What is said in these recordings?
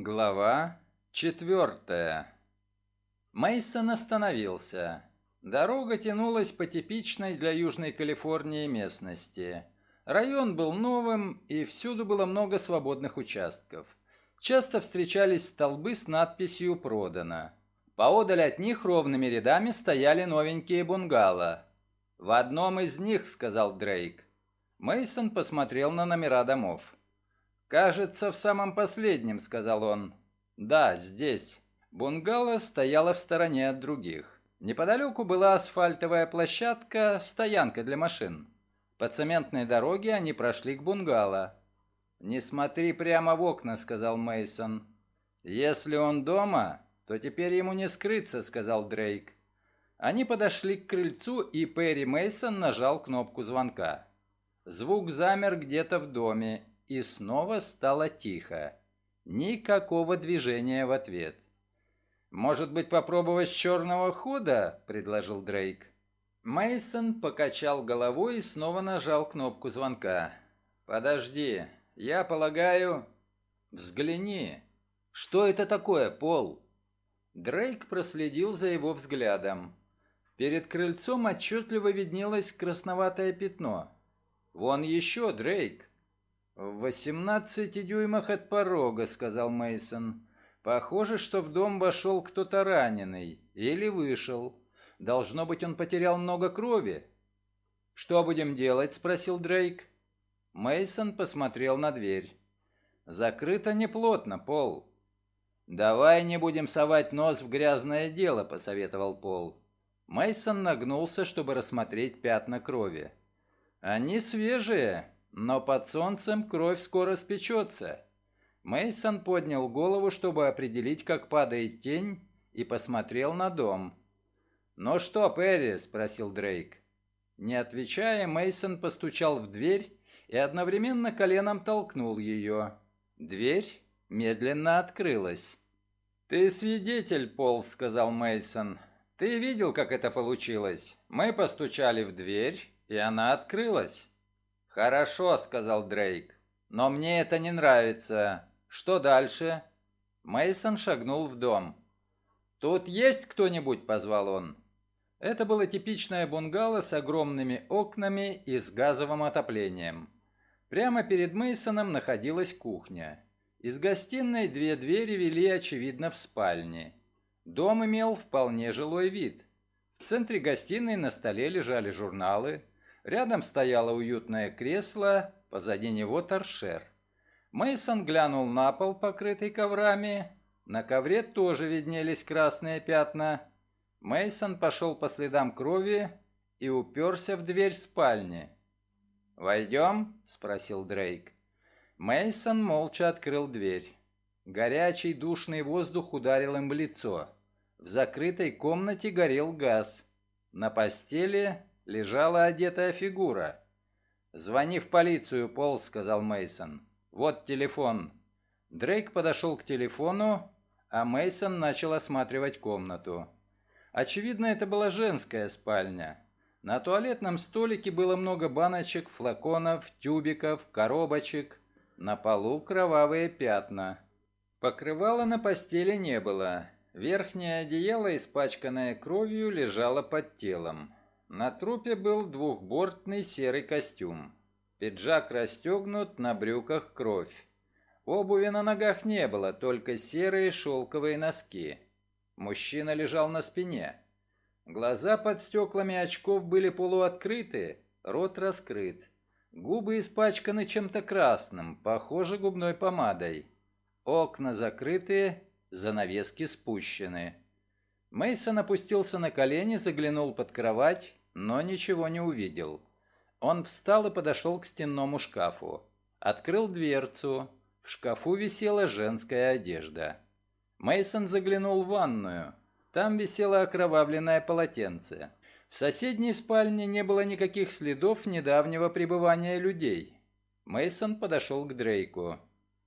Глава 4. Мейсон остановился. Дорога тянулась по типичной для Южной Калифорнии местности. Район был новым, и всюду было много свободных участков. Часто встречались столбы с надписью «Продано». Поодаль от них ровными рядами стояли новенькие бунгало. «В одном из них», — сказал Дрейк. Мейсон посмотрел на номера домов. «Кажется, в самом последнем», — сказал он. «Да, здесь». Бунгало стояло в стороне от других. Неподалеку была асфальтовая площадка, стоянка для машин. По цементной дороге они прошли к бунгало. «Не смотри прямо в окна», — сказал Мейсон. «Если он дома, то теперь ему не скрыться», — сказал Дрейк. Они подошли к крыльцу, и Перри Мейсон нажал кнопку звонка. Звук замер где-то в доме, и снова стало тихо. Никакого движения в ответ. «Может быть, попробовать с черного хода?» – предложил Дрейк. Мейсон покачал головой и снова нажал кнопку звонка. «Подожди, я полагаю...» «Взгляни. Что это такое, Пол?» Дрейк проследил за его взглядом. Перед крыльцом отчетливо виднелось красноватое пятно. «Вон еще, Дрейк!» «В 18 дюймах от порога», — сказал Мейсон. «Похоже, что в дом вошел кто-то раненый. Или вышел. Должно быть, он потерял много крови». «Что будем делать?» — спросил Дрейк. Мейсон посмотрел на дверь. «Закрыто неплотно, Пол». «Давай не будем совать нос в грязное дело», — посоветовал Пол. Мейсон нагнулся, чтобы рассмотреть пятна крови. «Они свежие, но под солнцем кровь скоро спечется». Мейсон поднял голову, чтобы определить, как падает тень, и посмотрел на дом. «Ну что, Перри?» – спросил Дрейк. Не отвечая, Мейсон постучал в дверь и одновременно коленом толкнул ее. Дверь медленно открылась. «Ты свидетель, Пол», – сказал Мейсон. «Ты видел, как это получилось? Мы постучали в дверь, и она открылась». «Хорошо», — сказал Дрейк. «Но мне это не нравится. Что дальше?» Мейсон шагнул в дом. «Тут есть кто-нибудь?» — позвал он. Это было типичное бунгало с огромными окнами и с газовым отоплением. Прямо перед Мейсоном находилась кухня. Из гостиной две двери вели, очевидно, в спальни. Дом имел вполне жилой вид. В центре гостиной на столе лежали журналы. Рядом стояло уютное кресло, позади него торшер. Мейсон глянул на пол, покрытый коврами. На ковре тоже виднелись красные пятна. Мейсон пошел по следам крови и уперся в дверь спальни. «Войдем?» – спросил Дрейк. Мейсон молча открыл дверь. Горячий душный воздух ударил им в лицо. В закрытой комнате горел газ. На постели лежала одетая фигура. «Звони в полицию, Пол», — сказал Мейсон. «Вот телефон». Дрейк подошел к телефону, а Мейсон начал осматривать комнату. Очевидно, это была женская спальня. На туалетном столике было много баночек, флаконов, тюбиков, коробочек. На полу кровавые пятна. Покрывала на постели не было. Верхнее одеяло, испачканное кровью, лежало под телом. На трупе был двухбортный серый костюм. Пиджак расстегнут, на брюках кровь. Обуви на ногах не было, только серые шелковые носки. Мужчина лежал на спине. Глаза под стеклами очков были полуоткрыты, рот раскрыт. Губы испачканы чем-то красным, похоже, губной помадой. Окна закрыты, занавески спущены. Мейсон опустился на колени, заглянул под кровать, но ничего не увидел. Он встал и подошел к стенному шкафу. Открыл дверцу. В шкафу висела женская одежда. Мейсон заглянул в ванную. Там висело окровавленное полотенце. В соседней спальне не было никаких следов недавнего пребывания людей. Мейсон подошел к Дрейку.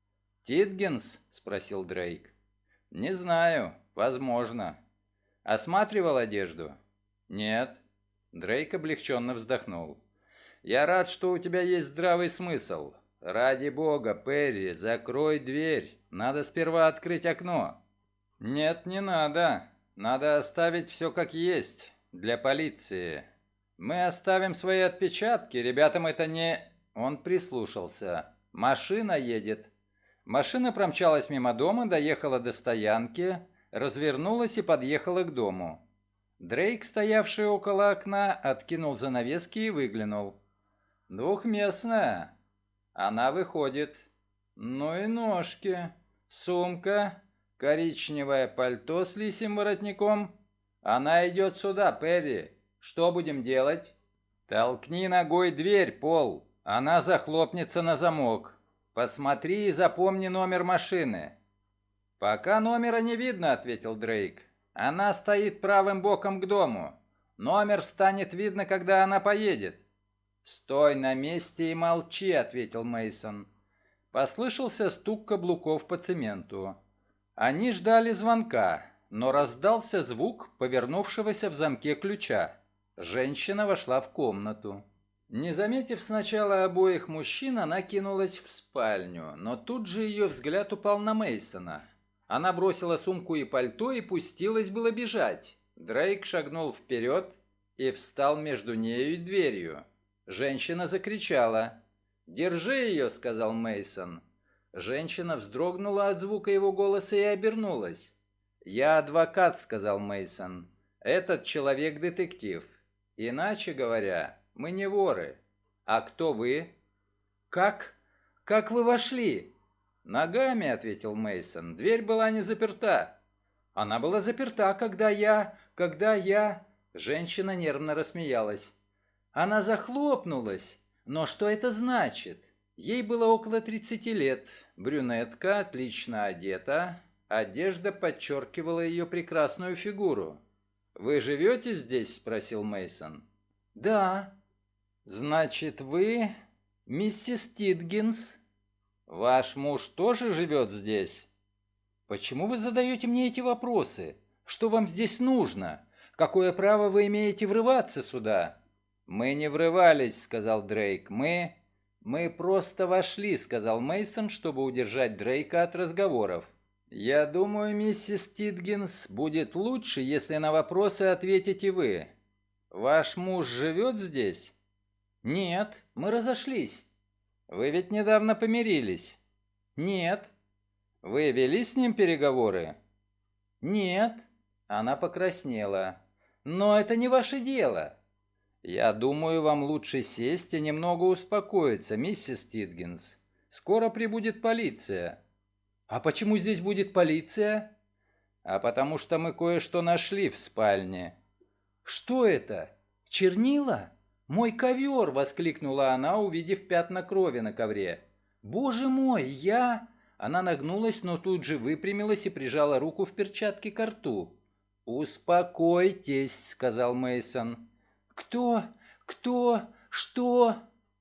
«Титгенс?» — спросил Дрейк. «Не знаю. Возможно. Осматривал одежду?» «Нет». Дрейк облегченно вздохнул. «Я рад, что у тебя есть здравый смысл. «Ради бога, Перри, закрой дверь. Надо сперва открыть окно». «Нет, не надо. Надо оставить все как есть. Для полиции. Мы оставим свои отпечатки. Ребятам это не...» Он прислушался. «Машина едет». Машина промчалась мимо дома, доехала до стоянки, развернулась и подъехала к дому. Дрейк, стоявший около окна, откинул занавески и выглянул. «Двухместная. Она выходит. Ну и ножки. Сумка. Коричневое пальто с лисьим воротником. Она идет сюда, Перри. Что будем делать?» «Толкни ногой дверь, Пол. Она захлопнется на замок. Посмотри и запомни номер машины». «Пока номера не видно», — ответил Дрейк. «Она стоит правым боком к дому. Номер станет видно, когда она поедет». «Стой на месте и молчи», — ответил Мейсон. Послышался стук каблуков по цементу. Они ждали звонка, но раздался звук повернувшегося в замке ключа. Женщина вошла в комнату. Не заметив сначала обоих мужчин, она кинулась в спальню, но тут же ее взгляд упал на Мейсона. Она бросила сумку и пальто и пустилась было бежать. Дрейк шагнул вперед и встал между нею и дверью. Женщина закричала. «Держи ее», — сказал Мейсон. Женщина вздрогнула от звука его голоса и обернулась. «Я адвокат», — сказал Мейсон. «Этот человек детектив. Иначе говоря, мы не воры. А кто вы?» «Как? Как вы вошли?» «Ногами», — ответил Мейсон. «Дверь была не заперта». «Она была заперта, когда я...» Женщина нервно рассмеялась. «Она захлопнулась. Но что это значит?» Ей было около 30 лет. Брюнетка, отлично одета. Одежда подчеркивала ее прекрасную фигуру. «Вы живете здесь?» — спросил Мейсон. «Да». «Значит, вы миссис Титгинс? Ваш муж тоже живет здесь?» «Почему вы задаете мне эти вопросы? Что вам здесь нужно? Какое право вы имеете врываться сюда?» «Мы не врывались», — сказал Дрейк. «Мы просто вошли», — сказал Мейсон, чтобы удержать Дрейка от разговоров. «Я думаю, миссис Титгинс, будет лучше, если на вопросы ответите вы. Ваш муж живет здесь?» «Нет, мы разошлись». «Вы ведь недавно помирились?» «Нет». «Вы вели с ним переговоры?» «Нет». Она покраснела. «Но это не ваше дело». «Я думаю, вам лучше сесть и немного успокоиться, миссис Титгинс. Скоро прибудет полиция». «А почему здесь будет полиция?» «А потому что мы кое-что нашли в спальне». «Что это? Чернила? Мой ковер!» — воскликнула она, увидев пятна крови на ковре. «Боже мой, я...» Она нагнулась, но тут же выпрямилась и прижала руку в перчатке ко рту. «Успокойтесь», — сказал Мейсон. «Кто? Кто? Что?»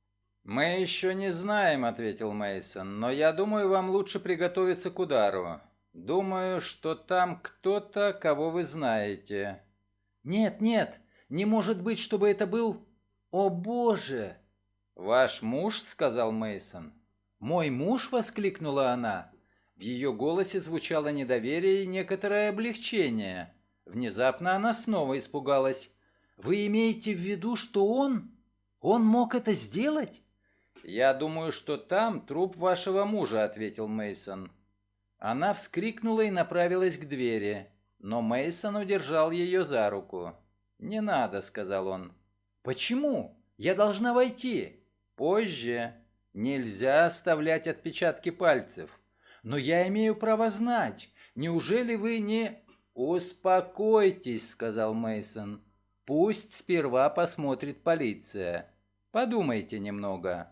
«Мы еще не знаем», — ответил Мейсон, «но я думаю, вам лучше приготовиться к удару. Думаю, что там кто-то, кого вы знаете». «Нет, нет, не может быть, чтобы это был... О, Боже!» «Ваш муж?» — сказал Мейсон. «Мой муж?» — воскликнула она. В ее голосе звучало недоверие и некоторое облегчение. Внезапно она снова испугалась. «Вы имеете в виду, что он? Он мог это сделать?» «Я думаю, что там труп вашего мужа», — ответил Мейсон. Она вскрикнула и направилась к двери, но Мейсон удержал ее за руку. «Не надо», — сказал он. «Почему? Я должна войти». «Позже. Нельзя оставлять отпечатки пальцев». «Но я имею право знать. Неужели вы не...» «Успокойтесь», — сказал Мейсон. «Пусть сперва посмотрит полиция. Подумайте немного».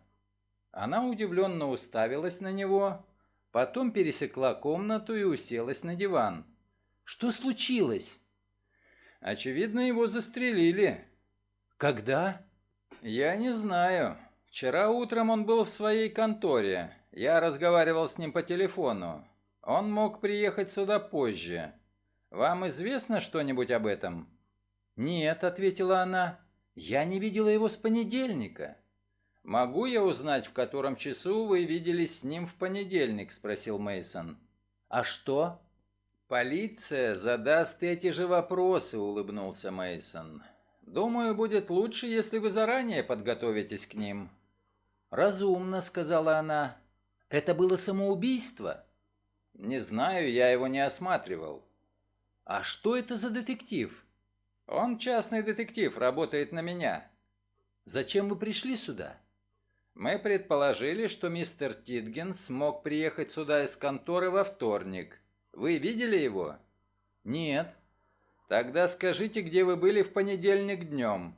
Она удивленно уставилась на него, потом пересекла комнату и уселась на диван. «Что случилось?» «Очевидно, его застрелили». «Когда?» «Я не знаю. Вчера утром он был в своей конторе. Я разговаривал с ним по телефону. Он мог приехать сюда позже. Вам известно что-нибудь об этом?» «Нет», — ответила она. «Я не видела его с понедельника». «Могу я узнать, в котором часу вы виделись с ним в понедельник?» – спросил Мейсон. «А что?» «Полиция задаст эти же вопросы», – улыбнулся Мейсон. «Думаю, будет лучше, если вы заранее подготовитесь к ним». «Разумно», – сказала она. «Это было самоубийство?» «Не знаю, я его не осматривал». «А что это за детектив?» «Он частный детектив, работает на меня». «Зачем вы пришли сюда?» «Мы предположили, что мистер Титгенс смог приехать сюда из конторы во вторник. Вы видели его?» «Нет». «Тогда скажите, где вы были в понедельник днем?»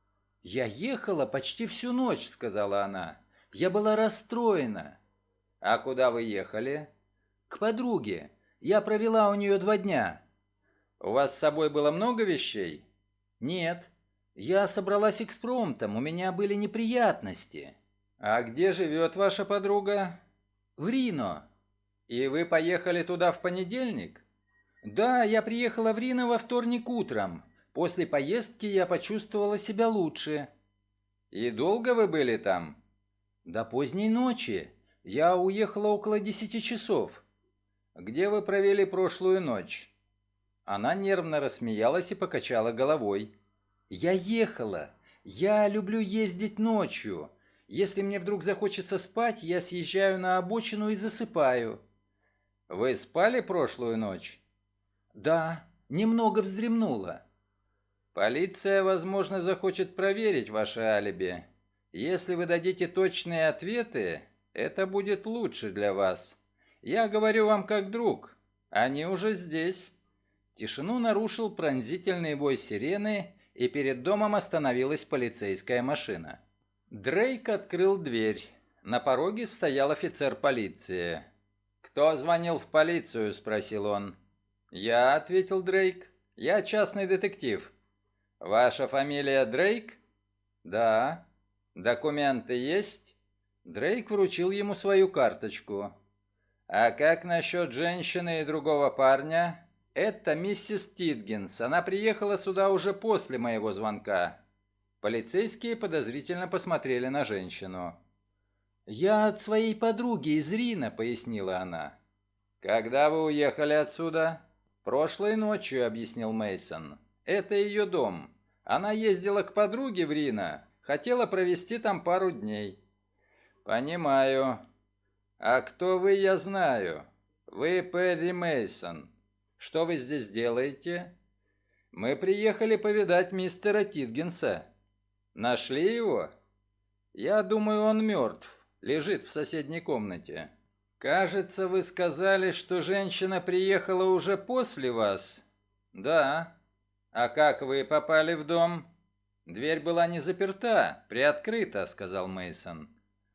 «Я ехала почти всю ночь», — сказала она. «Я была расстроена». «А куда вы ехали?» «К подруге. Я провела у нее 2 дня». «У вас с собой было много вещей?» «Нет. Я собралась экспромтом, у меня были неприятности». «А где живет ваша подруга?» «В Рино». «И вы поехали туда в понедельник?» «Да, я приехала в Рино во вторник утром. После поездки я почувствовала себя лучше». «И долго вы были там?» «До поздней ночи. Я уехала около 10 часов». «Где вы провели прошлую ночь?» Она нервно рассмеялась и покачала головой. «Я ехала. Я люблю ездить ночью. Если мне вдруг захочется спать, я съезжаю на обочину и засыпаю». «Вы спали прошлую ночь?» «Да, немного вздремнула». «Полиция, возможно, захочет проверить ваше алиби. Если вы дадите точные ответы, это будет лучше для вас. Я говорю вам как друг. Они уже здесь». Тишину нарушил пронзительный вой сирены, и перед домом остановилась полицейская машина. Дрейк открыл дверь. На пороге стоял офицер полиции. «Кто звонил в полицию?» – спросил он. «Я», – ответил Дрейк. «Я частный детектив». «Ваша фамилия Дрейк?» «Да». «Документы есть?» Дрейк вручил ему свою карточку. «А как насчет женщины и другого парня?» «Это миссис Титгенс. Она приехала сюда уже после моего звонка». Полицейские подозрительно посмотрели на женщину. «Я от своей подруги из Рино», — пояснила она. «Когда вы уехали отсюда?» «Прошлой ночью», — объяснил Мейсон. «Это ее дом. Она ездила к подруге в Рино, хотела провести там пару дней». «Понимаю. А кто вы, я знаю. Вы Перри Мейсон. Что вы здесь делаете?» «Мы приехали повидать мистера Титгенса». «Нашли его?» «Я думаю, он мертв. Лежит в соседней комнате». «Кажется, вы сказали, что женщина приехала уже после вас?» «Да». «А как вы попали в дом?» «Дверь была не заперта, приоткрыта», — сказал Мейсон.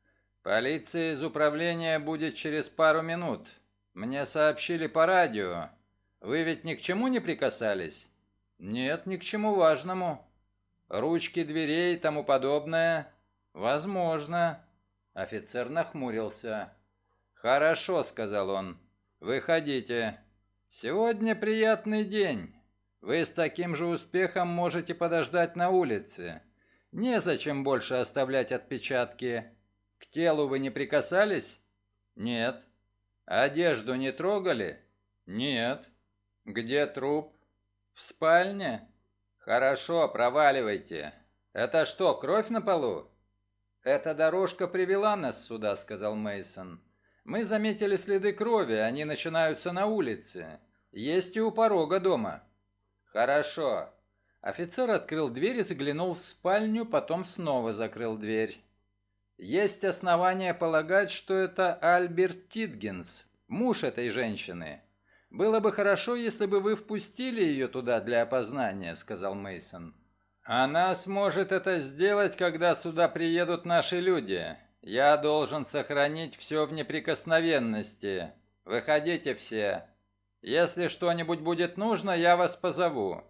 «Полиция из управления будет через пару минут. Мне сообщили по радио. Вы ведь ни к чему не прикасались?» «Нет, ни к чему важному». «Ручки дверей и тому подобное?» «Возможно». Офицер нахмурился. «Хорошо», — сказал он. «Выходите. Сегодня приятный день. Вы с таким же успехом можете подождать на улице. Незачем больше оставлять отпечатки. К телу вы не прикасались?» «Нет». «Одежду не трогали?» «Нет». «Где труп?» «В спальне?» «Хорошо, проваливайте. Это что, кровь на полу?» «Эта дорожка привела нас сюда», — сказал Мейсон. «Мы заметили следы крови, они начинаются на улице. Есть и у порога дома». «Хорошо». Офицер открыл дверь и заглянул в спальню, потом снова закрыл дверь. «Есть основания полагать, что это Альберт Титгенс, муж этой женщины. Было бы хорошо, если бы вы впустили ее туда для опознания», — сказал Мейсон. «Она сможет это сделать, когда сюда приедут наши люди. Я должен сохранить все в неприкосновенности. Выходите все. Если что-нибудь будет нужно, я вас позову».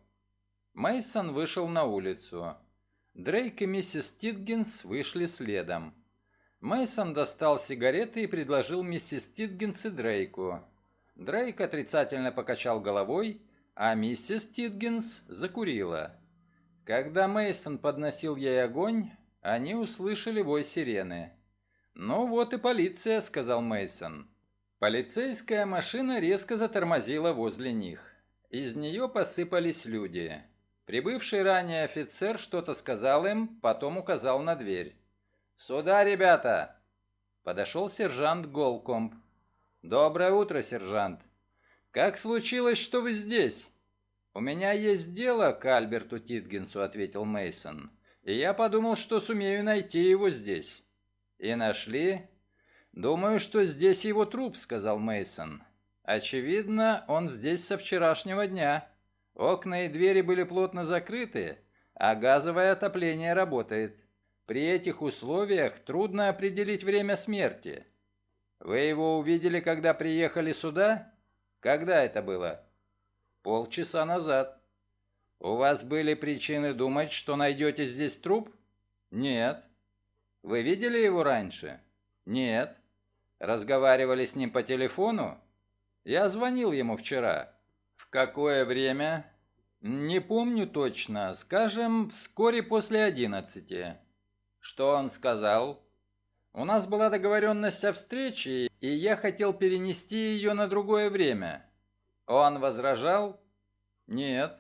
Мейсон вышел на улицу. Дрейк и миссис Титгенс вышли следом. Мейсон достал сигареты и предложил миссис Титгенс и Дрейку. Дрейк отрицательно покачал головой, а миссис Титгенс закурила. Когда Мейсон подносил ей огонь, Они услышали вой сирены. «Ну вот и полиция», — сказал Мейсон. Полицейская машина резко затормозила возле них. Из нее посыпались люди. Прибывший ранее офицер что-то сказал им, потом указал на дверь. «Сюда, ребята!» Подошел сержант Голкомб. «Доброе утро, сержант. Как случилось, что вы здесь?» «У меня есть дело к Альберту Титгенсу», — ответил Мейсон. «И я подумал, что сумею найти его здесь». «И нашли?» «Думаю, что здесь его труп», — сказал Мейсон. «Очевидно, он здесь со вчерашнего дня. Окна и двери были плотно закрыты, а газовое отопление работает. При этих условиях трудно определить время смерти. Вы его увидели, когда приехали сюда? Когда это было?» «Полчаса назад». «У вас были причины думать, что найдете здесь труп?» «Нет». «Вы видели его раньше?» «Нет». «Разговаривали с ним по телефону?» «Я звонил ему вчера». «В какое время?» «Не помню точно. Скажем, вскоре после 11. «Что он сказал?» «У нас была договоренность о встрече, и я хотел перенести ее на другое время». «Он возражал?» «Нет».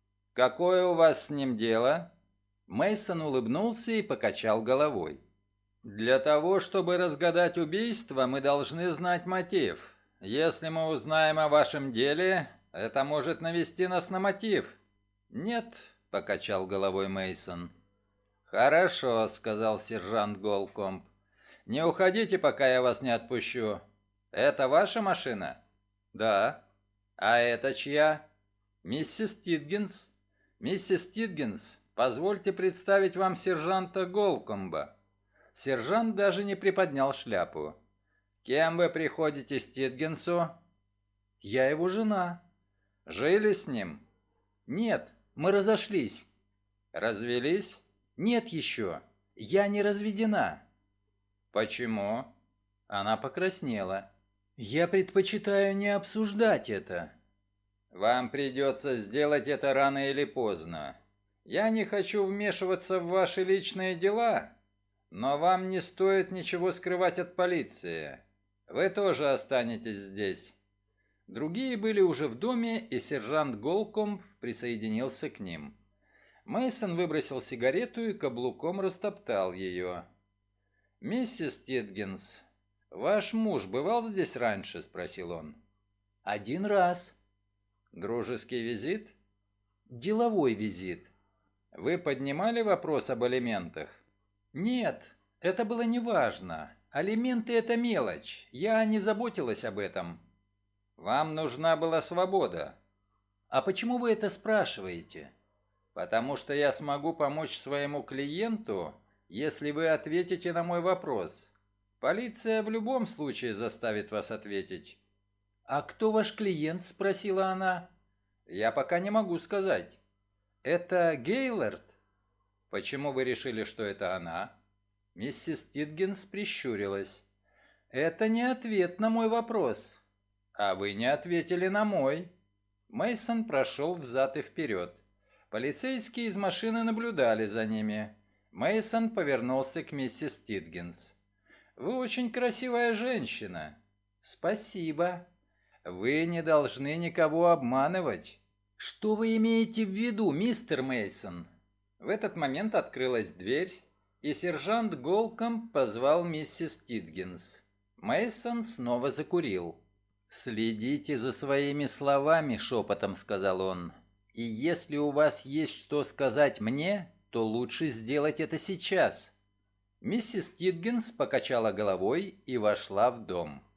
«Какое у вас с ним дело?» Мейсон улыбнулся и покачал головой. «Для того, чтобы разгадать убийство, мы должны знать мотив. Если мы узнаем о вашем деле, это может навести нас на мотив». «Нет», — покачал головой Мейсон. «Хорошо», — сказал сержант Голкомб. «Не уходите, пока я вас не отпущу. Это ваша машина?» «Да». «А это чья?» «Миссис Титгенс». «Миссис Титгенс, позвольте представить вам сержанта Голкомба». Сержант даже не приподнял шляпу. «Кем вы приходитесь Титгенсу?» «Я его жена». «Жили с ним?» «Нет, мы разошлись». «Развелись?» «Нет еще. Я не разведена». «Почему?» Она покраснела. «Я предпочитаю не обсуждать это». «Вам придется сделать это рано или поздно. Я не хочу вмешиваться в ваши личные дела, но вам не стоит ничего скрывать от полиции. Вы тоже останетесь здесь». Другие были уже в доме, и сержант Голкомб присоединился к ним. Мейсон выбросил сигарету и каблуком растоптал ее. «Миссис Титгенс, ваш муж бывал здесь раньше?» — спросил он. «Один раз». «Дружеский визит?» «Деловой визит». «Вы поднимали вопрос об алиментах?» «Нет, это было неважно. Алименты — это мелочь. Я не заботилась об этом». «Вам нужна была свобода». «А почему вы это спрашиваете?» «Потому что я смогу помочь своему клиенту, если вы ответите на мой вопрос. Полиция в любом случае заставит вас ответить». «А кто ваш клиент?» — спросила она. «Я пока не могу сказать». «Это Гейлорд?» «Почему вы решили, что это она?» Миссис Титгенс прищурилась. «Это не ответ на мой вопрос». «А вы не ответили на мой». Мейсон прошел взад и вперед. Полицейские из машины наблюдали за ними. Мейсон повернулся к миссис Титгенс. «Вы очень красивая женщина». «Спасибо». «Вы не должны никого обманывать». «Что вы имеете в виду, мистер Мейсон?» В этот момент открылась дверь, и сержант Голкомб позвал миссис Титгенс. Мейсон снова закурил. «Следите за своими словами», — шепотом сказал он. «И если у вас есть что сказать мне, то лучше сделать это сейчас». Миссис Титгенс покачала головой и вошла в дом.